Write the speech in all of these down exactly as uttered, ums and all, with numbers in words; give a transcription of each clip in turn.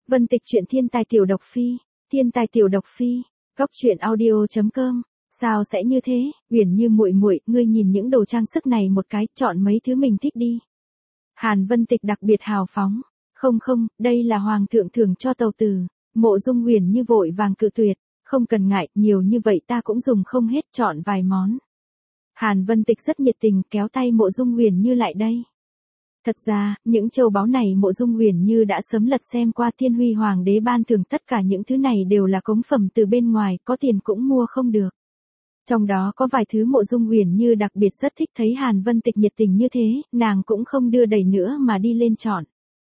Vân Tịch truyện thiên tài tiểu độc phi, thiên tài tiểu độc phi, góc truyện audio chấm com. Sao sẽ như thế, Uyển Như muội muội, ngươi nhìn những đồ trang sức này một cái, chọn mấy thứ mình thích đi. Hàn Vân Tịch đặc biệt hào phóng, không không, đây là hoàng thượng thưởng cho tàu tử. Mộ Dung Uyển Như vội vàng cự tuyệt, không cần ngại, nhiều như vậy ta cũng dùng không hết, chọn vài món. Hàn Vân Tịch rất nhiệt tình, kéo tay Mộ Dung Uyển Như lại đây. Thật ra, những châu báu này Mộ Dung Uyển Như đã sớm lật xem qua, Thiên Huy Hoàng đế ban thưởng, tất cả những thứ này đều là cống phẩm từ bên ngoài, có tiền cũng mua không được. Trong đó có vài thứ Mộ Dung Uyển Như đặc biệt rất thích, thấy Hàn Vân Tịch nhiệt tình như thế, nàng cũng không đưa đẩy nữa mà đi lên chọn.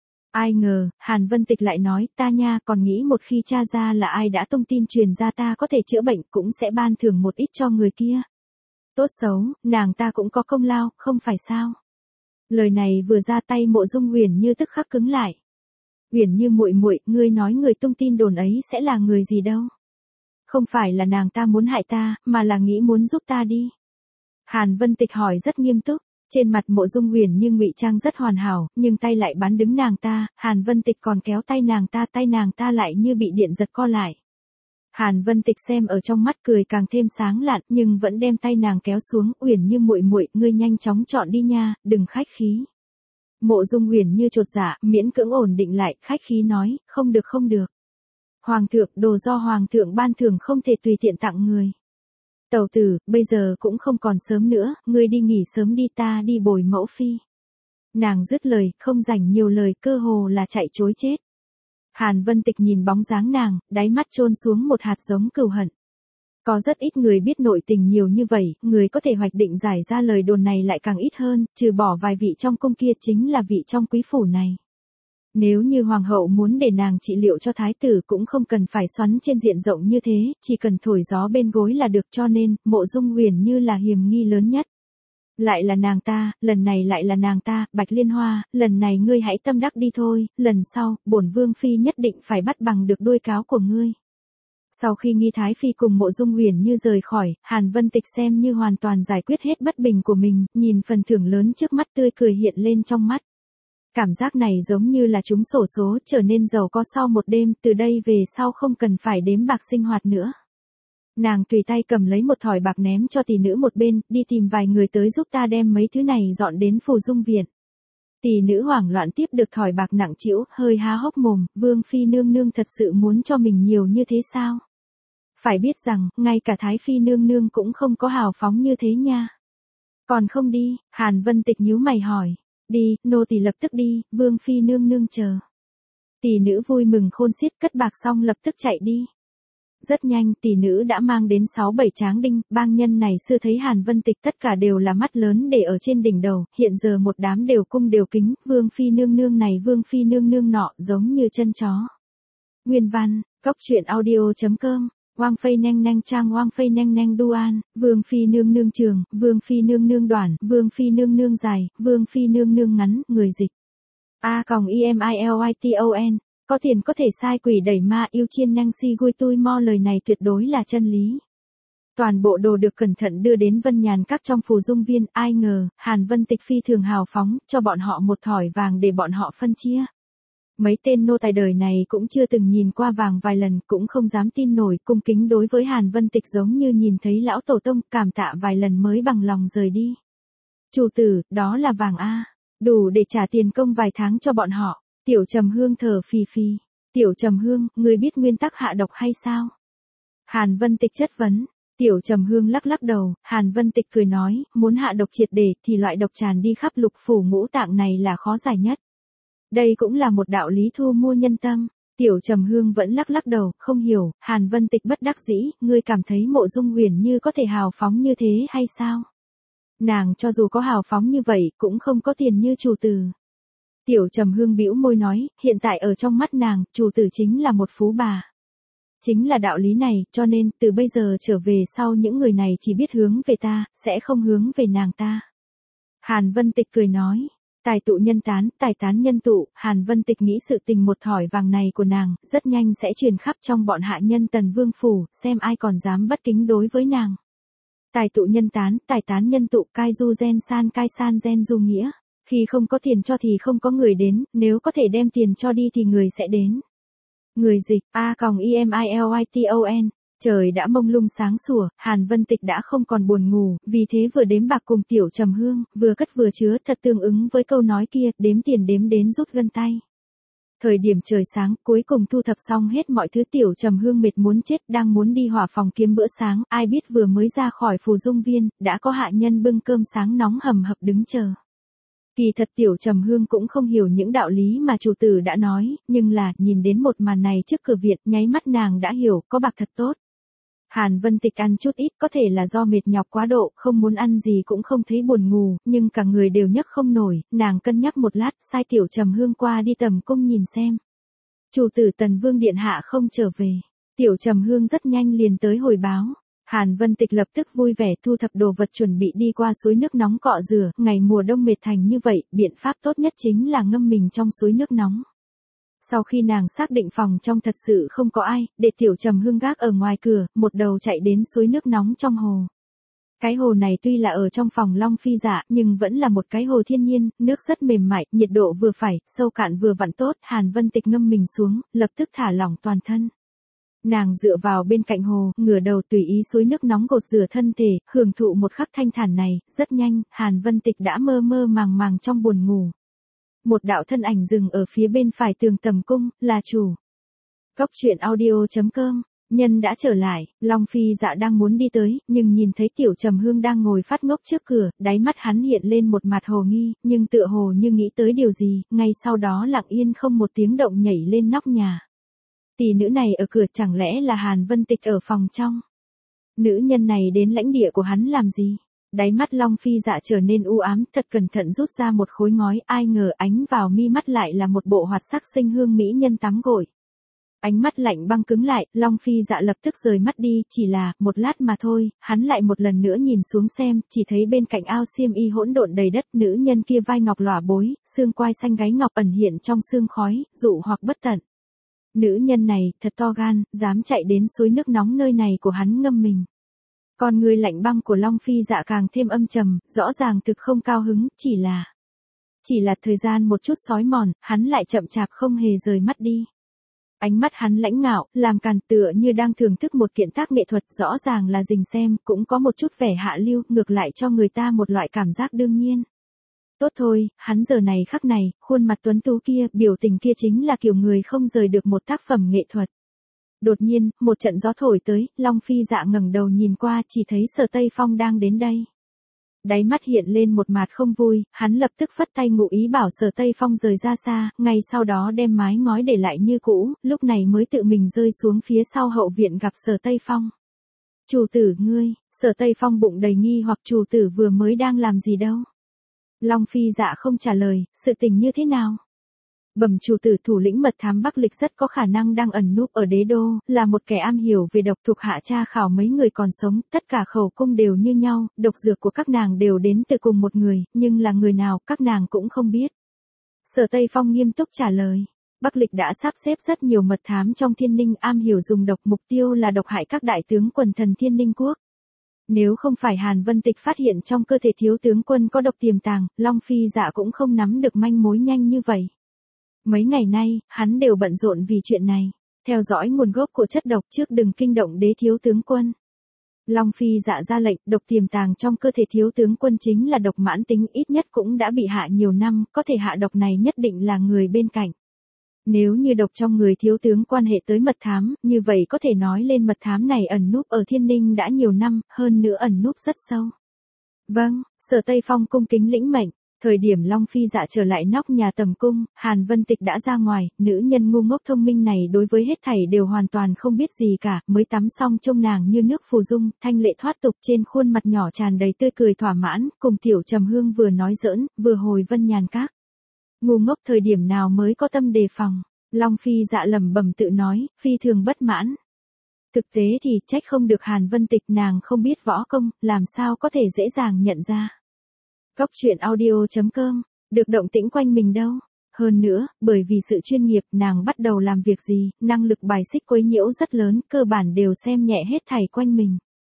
Ai ngờ, Hàn Vân Tịch lại nói, ta nha, còn nghĩ một khi tra ra là ai đã tung tin truyền ra ta có thể chữa bệnh, cũng sẽ ban thưởng một ít cho người kia. Tốt xấu, nàng ta cũng có công lao, không phải sao? Lời này vừa ra tay Mộ Dung Uyển Như tức khắc cứng lại. Uyển Như muội muội, ngươi nói người tung tin đồn ấy sẽ là người gì đâu? Không phải là nàng ta muốn hại ta, mà là nghĩ muốn giúp ta đi. Hàn Vân Tịch hỏi rất nghiêm túc, trên mặt Mộ Dung Uyển Như ngụy trang rất hoàn hảo, nhưng tay lại bắn đứng nàng ta, Hàn Vân Tịch còn kéo tay nàng ta, tay nàng ta lại như bị điện giật co lại. Hàn Vân Tịch xem ở trong mắt cười càng thêm sáng lạn, nhưng vẫn đem tay nàng kéo xuống, Uyển Như muội muội, ngươi nhanh chóng chọn đi nha, đừng khách khí. Mộ Dung Uyển Như chột dạ, miễn cưỡng ổn định lại, khách khí nói, không được không được. Hoàng thượng, đồ do hoàng thượng ban thưởng không thể tùy tiện tặng người. Tẩu tử, bây giờ cũng không còn sớm nữa, ngươi đi nghỉ sớm đi, ta đi bồi mẫu phi. Nàng dứt lời, không rảnh nhiều lời, cơ hồ là chạy trối chết. Hàn Vân Tịch nhìn bóng dáng nàng, đáy mắt chôn xuống một hạt giống cừu hận. Có rất ít người biết nội tình nhiều như vậy, người có thể hoạch định giải ra lời đồn này lại càng ít hơn, trừ bỏ vài vị trong cung kia chính là vị trong quý phủ này. Nếu như hoàng hậu muốn để nàng trị liệu cho thái tử cũng không cần phải xoắn trên diện rộng như thế, chỉ cần thổi gió bên gối là được, cho nên, Mộ Dung Uyển Như là hiềm nghi lớn nhất. Lại là nàng ta, lần này lại là nàng ta, Bạch Liên Hoa, lần này ngươi hãy tâm đắc đi thôi, lần sau, bổn vương phi nhất định phải bắt bằng được đuôi cáo của ngươi. Sau khi Nghi Thái Phi cùng Mộ Dung Uyển Như rời khỏi, Hàn Vân Tịch xem như hoàn toàn giải quyết hết bất bình của mình, nhìn phần thưởng lớn trước mắt tươi cười hiện lên trong mắt. Cảm giác này giống như là trúng xổ số, trở nên giàu có sau một đêm, từ đây về sau không cần phải đếm bạc sinh hoạt nữa. Nàng tùy tay cầm lấy một thỏi bạc ném cho tỷ nữ một bên, đi tìm vài người tới giúp ta đem mấy thứ này dọn đến Phù Dung Viện. Tỷ nữ hoảng loạn tiếp được thỏi bạc nặng trĩu, hơi há hốc mồm, Vương phi nương nương thật sự muốn cho mình nhiều như thế sao? Phải biết rằng, ngay cả Thái phi nương nương cũng không có hào phóng như thế nha. Còn không đi, Hàn Vân Tịch nhíu mày hỏi. Đi, nô tỳ lập tức đi, Vương phi nương nương chờ. Tỷ nữ vui mừng khôn xiết, cất bạc xong lập tức chạy đi. Rất nhanh, tỷ nữ đã mang đến sáu bảy tráng đinh, bang nhân này xưa thấy Hàn Vân Tịch tất cả đều là mắt lớn để ở trên đỉnh đầu, hiện giờ một đám đều cung đều kính, Vương phi nương nương này Vương phi nương nương nọ, giống như chân chó. Nguyên văn, góc truyện audio chấm com. Oang phây neng neng trang oang phây neng neng duan, Vương phi nương nương trường, Vương phi nương nương đoản, Vương phi nương nương dài, Vương phi nương nương ngắn, người dịch. A còng i m i l y t o n, có tiền có thể sai quỷ đẩy ma, yêu chiên neng si gui tui mo, lời này tuyệt đối là chân lý. Toàn bộ đồ được cẩn thận đưa đến Vân Nhàn Các trong Phù Dung Viên, ai ngờ, Hàn Vân Tịch phi thường hào phóng, cho bọn họ một thỏi vàng để bọn họ phân chia. Mấy tên nô tài đời này cũng chưa từng nhìn qua vàng vài lần, cũng không dám tin nổi, cung kính đối với Hàn Vân Tịch giống như nhìn thấy lão tổ tông, cảm tạ vài lần mới bằng lòng rời đi. Chủ tử, đó là vàng a, đủ để trả tiền công vài tháng cho bọn họ. Tiểu Trầm Hương thở phì phì. Tiểu Trầm Hương, ngươi biết nguyên tắc hạ độc hay sao? Hàn Vân Tịch chất vấn. Tiểu Trầm Hương lắc lắc đầu, Hàn Vân Tịch cười nói, muốn hạ độc triệt để thì loại độc tràn đi khắp lục phủ ngũ tạng này là khó giải nhất. Đây cũng là một đạo lý thu mua nhân tâm. Tiểu Trầm Hương vẫn lắc lắc đầu, không hiểu. Hàn Vân Tịch bất đắc dĩ, ngươi cảm thấy Mộ Dung Uyển Như có thể hào phóng như thế hay sao? Nàng cho dù có hào phóng như vậy, cũng không có tiền như chủ tử. Tiểu Trầm Hương bĩu môi nói, hiện tại ở trong mắt nàng, chủ tử chính là một phú bà. Chính là đạo lý này, cho nên, từ bây giờ trở về sau những người này chỉ biết hướng về ta, sẽ không hướng về nàng ta. Hàn Vân Tịch cười nói. Tài tụ nhân tán, tài tán nhân tụ, Hàn Vân Tịch nghĩ sự tình một thỏi vàng này của nàng, rất nhanh sẽ truyền khắp trong bọn hạ nhân Tần Vương phủ, xem ai còn dám bất kính đối với nàng. Tài tụ nhân tán, tài tán nhân tụ, cai du gen san cai san gen du nghĩa. Khi không có tiền cho thì không có người đến, nếu có thể đem tiền cho đi thì người sẽ đến. Người dịch A còng I M I L I T O N. Trời đã mông lung sáng sủa, Hàn Vân Tịch đã không còn buồn ngủ, vì thế vừa đếm bạc cùng Tiểu Trầm Hương, vừa cất vừa chứa, thật tương ứng với câu nói kia, đếm tiền đếm đến rút gân tay. Thời điểm trời sáng, cuối cùng thu thập xong hết mọi thứ, Tiểu Trầm Hương mệt muốn chết, đang muốn đi hỏa phòng kiếm bữa sáng, ai biết vừa mới ra khỏi phù dung viên, đã có hạ nhân bưng cơm sáng nóng hầm hập đứng chờ. Kỳ thật Tiểu Trầm Hương cũng không hiểu những đạo lý mà chủ tử đã nói, nhưng là, nhìn đến một màn này trước cửa viện, nháy mắt nàng đã hiểu, có bạc thật tốt. Hàn Vân Tịch ăn chút ít, có thể là do mệt nhọc quá độ, không muốn ăn gì cũng không thấy buồn ngủ, nhưng cả người đều nhấc không nổi, nàng cân nhắc một lát, sai Tiểu Trầm Hương qua đi tầm cung nhìn xem. Chủ tử Tần Vương điện hạ không trở về. Tiểu Trầm Hương rất nhanh liền tới hồi báo. Hàn Vân Tịch lập tức vui vẻ thu thập đồ vật chuẩn bị đi qua suối nước nóng cọ rửa, ngày mùa đông mệt thành như vậy, biện pháp tốt nhất chính là ngâm mình trong suối nước nóng. Sau khi nàng xác định phòng trong thật sự không có ai, để Tiểu Trầm Hương gác ở ngoài cửa, một đầu chạy đến suối nước nóng trong hồ. Cái hồ này tuy là ở trong phòng Long Phi Dạ, nhưng vẫn là một cái hồ thiên nhiên, nước rất mềm mại, nhiệt độ vừa phải, sâu cạn vừa vặn tốt, Hàn Vân Tịch ngâm mình xuống, lập tức thả lỏng toàn thân. Nàng dựa vào bên cạnh hồ, ngửa đầu tùy ý suối nước nóng gột rửa thân thể, hưởng thụ một khắc thanh thản này, rất nhanh, Hàn Vân Tịch đã mơ mơ màng màng trong buồn ngủ. Một đạo thân ảnh dừng ở phía bên phải tường tầm cung, là chủ. Cốc truyện audio chấm com, nhân đã trở lại, Long Phi Dạ đang muốn đi tới, nhưng nhìn thấy Tiểu Trầm Hương đang ngồi phát ngốc trước cửa, đáy mắt hắn hiện lên một mặt hồ nghi, nhưng tựa hồ như nghĩ tới điều gì, ngay sau đó lặng yên không một tiếng động nhảy lên nóc nhà. Tỷ nữ này ở cửa chẳng lẽ là Hàn Vân Tịch ở phòng trong? Nữ nhân này đến lãnh địa của hắn làm gì? Đáy mắt Long Phi Dạ trở nên u ám, thật cẩn thận rút ra một khối ngói, ai ngờ ánh vào mi mắt lại là một bộ hoạt sắc xinh hương mỹ nhân tắm gội. Ánh mắt lạnh băng cứng lại, Long Phi Dạ lập tức rời mắt đi, chỉ là, một lát mà thôi, hắn lại một lần nữa nhìn xuống xem, chỉ thấy bên cạnh ao xiêm y hỗn độn đầy đất, nữ nhân kia vai ngọc lỏa bối, xương quai xanh gáy ngọc ẩn hiện trong sương khói, dụ hoặc bất tận. Nữ nhân này, thật to gan, dám chạy đến suối nước nóng nơi này của hắn ngâm mình. Con người lạnh băng của Long Phi Dạ càng thêm âm trầm, rõ ràng thực không cao hứng, chỉ là... Chỉ là thời gian một chút sói mòn, hắn lại chậm chạp không hề rời mắt đi. Ánh mắt hắn lãnh ngạo, làm càn tựa như đang thưởng thức một kiện tác nghệ thuật, rõ ràng là rình xem, cũng có một chút vẻ hạ lưu, ngược lại cho người ta một loại cảm giác đương nhiên. Tốt thôi, hắn giờ này khắc này, khuôn mặt tuấn tú kia, biểu tình kia chính là kiểu người không rời được một tác phẩm nghệ thuật. Đột nhiên, một trận gió thổi tới, Long Phi Dạ ngẩng đầu nhìn qua, chỉ thấy Sở Tây Phong đang đến đây. Đáy mắt hiện lên một mạt không vui, hắn lập tức phất tay ngụ ý bảo Sở Tây Phong rời ra xa, ngay sau đó đem mái ngói để lại như cũ, lúc này mới tự mình rơi xuống phía sau hậu viện gặp Sở Tây Phong. Chủ tử ngươi, Sở Tây Phong bụng đầy nghi hoặc chủ tử vừa mới đang làm gì đâu. Long Phi Dạ không trả lời, sự tình như thế nào? Bẩm chủ tử, thủ lĩnh mật thám Bắc Lịch rất có khả năng đang ẩn núp ở đế đô, là một kẻ am hiểu về độc, thuộc hạ tra khảo mấy người còn sống, tất cả khẩu cung đều như nhau, độc dược của các nàng đều đến từ cùng một người, nhưng là người nào các nàng cũng không biết. Sở Tây Phong nghiêm túc trả lời. Bắc Lịch đã sắp xếp rất nhiều mật thám trong Thiên Ninh am hiểu dùng độc, mục tiêu là độc hại các đại tướng quần thần Thiên Ninh quốc. Nếu không phải Hàn Vân Tịch phát hiện trong cơ thể thiếu tướng quân có độc tiềm tàng, Long Phi Dạ cũng không nắm được manh mối nhanh như vậy. Mấy ngày nay, hắn đều bận rộn vì chuyện này. Theo dõi nguồn gốc của chất độc trước đừng kinh động đế thiếu tướng quân. Long Phi Dạ ra lệnh, độc tiềm tàng trong cơ thể thiếu tướng quân chính là độc mãn tính, ít nhất cũng đã bị hạ nhiều năm, có thể hạ độc này nhất định là người bên cạnh. Nếu như độc trong người thiếu tướng quan hệ tới mật thám, như vậy có thể nói lên mật thám này ẩn núp ở Thiên Ninh đã nhiều năm, hơn nữa ẩn núp rất sâu. Vâng, Sở Tây Phong cung kính lĩnh mệnh. Thời điểm Long Phi Dạ trở lại nóc nhà tầm cung, Hàn Vân Tịch đã ra ngoài, nữ nhân ngu ngốc thông minh này đối với hết thảy đều hoàn toàn không biết gì cả, mới tắm xong trông nàng như nước phù dung, thanh lệ thoát tục, trên khuôn mặt nhỏ tràn đầy tươi cười thỏa mãn, cùng Tiểu Trầm Hương vừa nói giỡn, vừa hồi Vân Nhàn Các. Ngu ngốc thời điểm nào mới có tâm đề phòng, Long Phi Dạ lẩm bẩm tự nói, phi thường bất mãn. Thực tế thì trách không được Hàn Vân Tịch, nàng không biết võ công, làm sao có thể dễ dàng nhận ra. Cốc truyện audio chấm com, được động tĩnh quanh mình đâu. Hơn nữa, bởi vì sự chuyên nghiệp, nàng bắt đầu làm việc gì, năng lực bài xích quấy nhiễu rất lớn, cơ bản đều xem nhẹ hết thảy quanh mình.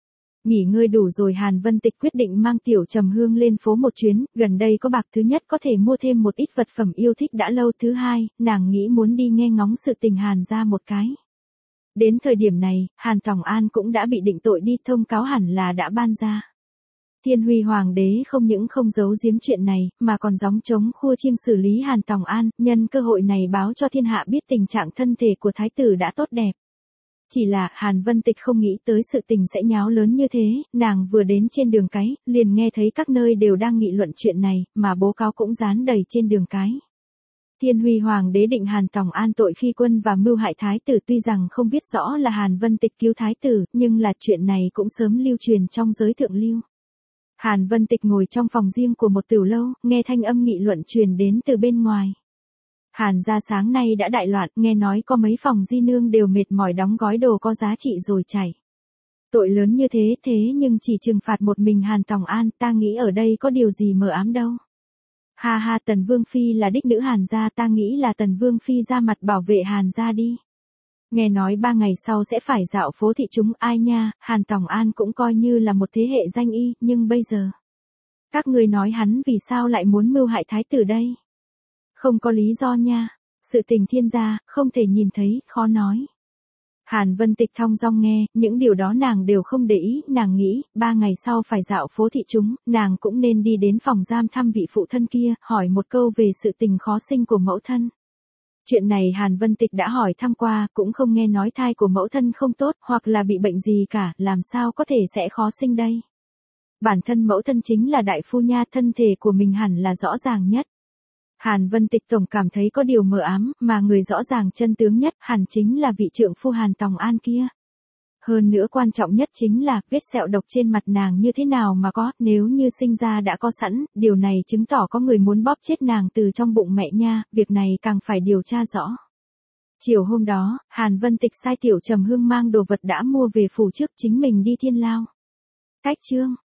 Nghỉ ngơi đủ rồi Hàn Vân Tịch quyết định mang Tiểu Trầm Hương lên phố một chuyến, gần đây có bạc thứ nhất có thể mua thêm một ít vật phẩm yêu thích đã lâu, thứ hai, nàng nghĩ muốn đi nghe ngóng sự tình Hàn ra một cái. Đến thời điểm này, Hàn Tòng An cũng đã bị định tội đi, thông cáo hẳn là đã ban ra. Thiên Huy Hoàng đế không những không giấu giếm chuyện này, mà còn gióng trống khua chiêng xử lý Hàn Tòng An, nhân cơ hội này báo cho thiên hạ biết tình trạng thân thể của thái tử đã tốt đẹp. Chỉ là, Hàn Vân Tịch không nghĩ tới sự tình sẽ nháo lớn như thế, nàng vừa đến trên đường cái, liền nghe thấy các nơi đều đang nghị luận chuyện này, mà bố cáo cũng dán đầy trên đường cái. Thiên Huy Hoàng đế định Hàn Tòng An tội khi quân và mưu hại thái tử, tuy rằng không biết rõ là Hàn Vân Tịch cứu thái tử, nhưng là chuyện này cũng sớm lưu truyền trong giới thượng lưu. Hàn Vân Tịch ngồi trong phòng riêng của một tiểu lâu, nghe thanh âm nghị luận truyền đến từ bên ngoài. Hàn gia sáng nay đã đại loạn, nghe nói có mấy phòng di nương đều mệt mỏi đóng gói đồ có giá trị rồi chảy. Tội lớn như thế thế nhưng chỉ trừng phạt một mình Hàn Tòng An, ta nghĩ ở đây có điều gì mờ ám đâu. Ha ha, Tần Vương Phi là đích nữ Hàn gia, ta nghĩ là Tần Vương Phi ra mặt bảo vệ Hàn gia đi. Nghe nói ba ngày sau sẽ phải dạo phố thị chúng, ai nha, Hàn Tòng An cũng coi như là một thế hệ danh y, nhưng bây giờ. Các người nói hắn vì sao lại muốn mưu hại thái tử đây? Không có lý do nha, sự tình thiên gia, không thể nhìn thấy, khó nói. Hàn Vân Tịch thong dong nghe, những điều đó nàng đều không để ý, nàng nghĩ, ba ngày sau phải dạo phố thị chúng, nàng cũng nên đi đến phòng giam thăm vị phụ thân kia, hỏi một câu về sự tình khó sinh của mẫu thân. Chuyện này Hàn Vân Tịch đã hỏi thăm qua, cũng không nghe nói thai của mẫu thân không tốt, hoặc là bị bệnh gì cả, làm sao có thể sẽ khó sinh đây. Bản thân mẫu thân chính là đại phu nha, thân thể của mình hẳn là rõ ràng nhất. Hàn Vân Tịch tổng cảm thấy có điều mờ ám, mà người rõ ràng chân tướng nhất hẳn chính là vị trượng phu Hàn Tòng An kia. Hơn nữa quan trọng nhất chính là, vết sẹo độc trên mặt nàng như thế nào mà có, nếu như sinh ra đã có sẵn, điều này chứng tỏ có người muốn bóp chết nàng từ trong bụng mẹ nha, việc này càng phải điều tra rõ. Chiều hôm đó, Hàn Vân Tịch sai Tiểu Trầm Hương mang đồ vật đã mua về phủ trước, chính mình đi Thiên Lao. Cách chương